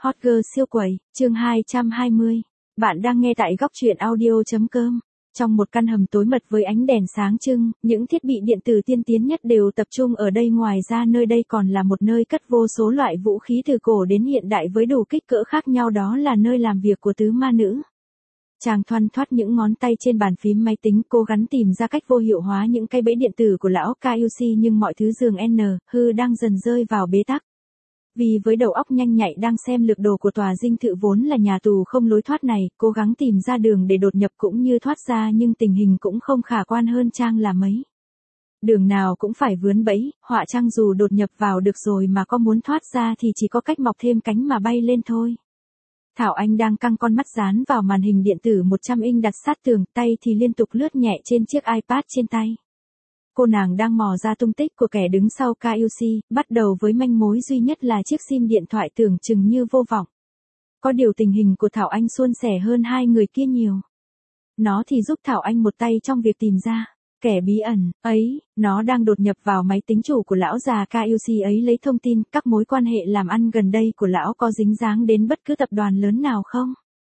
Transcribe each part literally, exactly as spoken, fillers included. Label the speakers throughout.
Speaker 1: Hot Girl siêu quẩy, chương hai trăm hai mươi. Bạn đang nghe tại góc truyện audio chấm com. Trong một căn hầm tối mật với ánh đèn sáng trưng, những thiết bị điện tử tiên tiến nhất đều tập trung ở đây. Ngoài ra nơi đây còn là một nơi cất vô số loại vũ khí từ cổ đến hiện đại với đủ kích cỡ khác nhau. Đó là nơi làm việc của tứ ma nữ. Chàng thoăn thoắt những ngón tay trên bàn phím máy tính, cố gắng tìm ra cách vô hiệu hóa những cây bẫy điện tử của lão Kyushi, nhưng mọi thứ dường N, hư đang dần rơi vào bế tắc. Vì với đầu óc nhanh nhạy đang xem lược đồ của tòa dinh thự vốn là nhà tù không lối thoát này, cố gắng tìm ra đường để đột nhập cũng như thoát ra, nhưng tình hình cũng không khả quan hơn Trang là mấy. Đường nào cũng phải vướn bẫy, họa Trang dù đột nhập vào được rồi mà có muốn thoát ra thì chỉ có cách mọc thêm cánh mà bay lên thôi. Thảo Anh đang căng con mắt dán vào màn hình điện tử một trăm inch đặt sát tường, tay thì liên tục lướt nhẹ trên chiếc iPad trên tay. Cô nàng đang mò ra tung tích của kẻ đứng sau Kyushi, bắt đầu với manh mối duy nhất là chiếc sim điện thoại tưởng chừng như vô vọng. Có điều tình hình của Thảo Anh suôn sẻ hơn hai người kia nhiều. Nó thì giúp Thảo Anh một tay trong việc tìm ra kẻ bí ẩn ấy. Nó đang đột nhập vào máy tính chủ của lão già Kyushi ấy lấy thông tin các mối quan hệ làm ăn gần đây của lão có dính dáng đến bất cứ tập đoàn lớn nào không.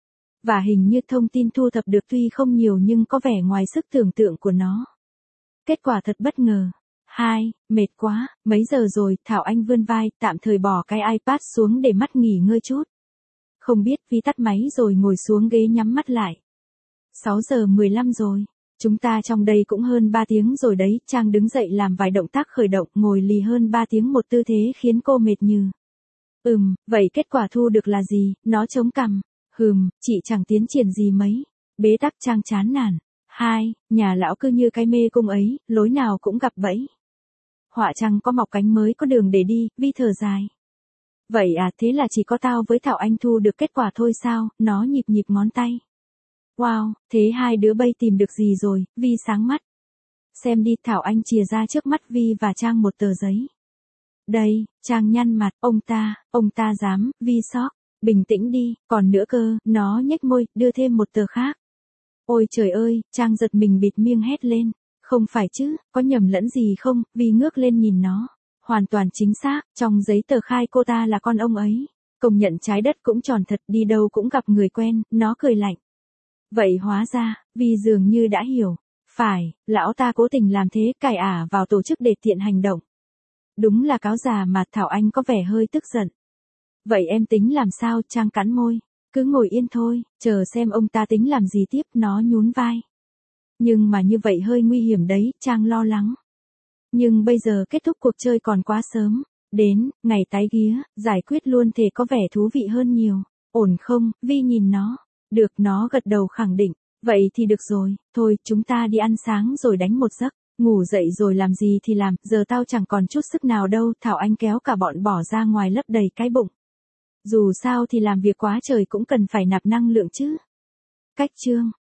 Speaker 1: Và hình như thông tin thu thập được tuy không nhiều nhưng có vẻ ngoài sức tưởng tượng của nó. Kết quả thật bất ngờ. Hai, mệt quá, mấy giờ rồi? Thảo Anh vươn vai, tạm thời bỏ cái iPad xuống để mắt nghỉ ngơi chút. Không biết, Vi tắt máy rồi ngồi xuống ghế nhắm mắt lại. sáu giờ mười lăm rồi. Chúng ta trong đây cũng hơn ba tiếng rồi đấy. Trang đứng dậy làm vài động tác khởi động, ngồi lì hơn ba tiếng một tư thế khiến cô mệt nhừ. Ừm, vậy kết quả thu được là gì? Nó chống cằm. Hừm, chị chẳng tiến triển gì mấy. Bế tắc. Trang chán nản. Hai, nhà lão cứ như cái mê cung ấy, lối nào cũng gặp bẫy. Họa chăng có mọc cánh mới có đường để đi, Vi thở dài. Vậy à, thế là chỉ có tao với Thảo Anh thu được kết quả thôi sao? Nó nhịp nhịp ngón tay. Wow, thế hai đứa bay tìm được gì rồi? Vi sáng mắt. Xem đi. Thảo Anh chìa ra trước mắt Vi và Trang một tờ giấy. Đây. Trang nhăn mặt. Ông ta, ông ta dám. Vi sốc. Bình tĩnh đi, còn nữa cơ. Nó nhếch môi, đưa thêm một tờ khác. Ôi trời ơi, Trang giật mình bịt miệng hét lên. Không phải chứ, có nhầm lẫn gì không? Vi ngước lên nhìn nó. Hoàn toàn chính xác, trong giấy tờ khai cô ta là con ông ấy. Công nhận trái đất cũng tròn thật, đi đâu cũng gặp người quen. Nó cười lạnh. Vậy hóa ra, Vi dường như đã hiểu. Phải, lão ta cố tình làm thế, cài ả vào tổ chức để tiện hành động. Đúng là cáo già mà. Thảo Anh có vẻ hơi tức giận. Vậy em tính làm sao? Trang cắn môi. Cứ ngồi yên thôi, chờ xem ông ta tính làm gì tiếp. Nó nhún vai. Nhưng mà như vậy hơi nguy hiểm đấy. Trang lo lắng. Nhưng bây giờ kết thúc cuộc chơi còn quá sớm. Đến, ngày tái ghía, giải quyết luôn thể có vẻ thú vị hơn nhiều. Ổn không? Vi nhìn nó. Được. Nó gật đầu khẳng định. Vậy thì được rồi, thôi chúng ta đi ăn sáng rồi đánh một giấc. Ngủ dậy rồi làm gì thì làm, giờ tao chẳng còn chút sức nào đâu. Thảo Anh kéo cả bọn bỏ ra ngoài lấp đầy cái bụng. Dù sao thì làm việc quá trời cũng cần phải nạp năng lượng chứ. Cách chương.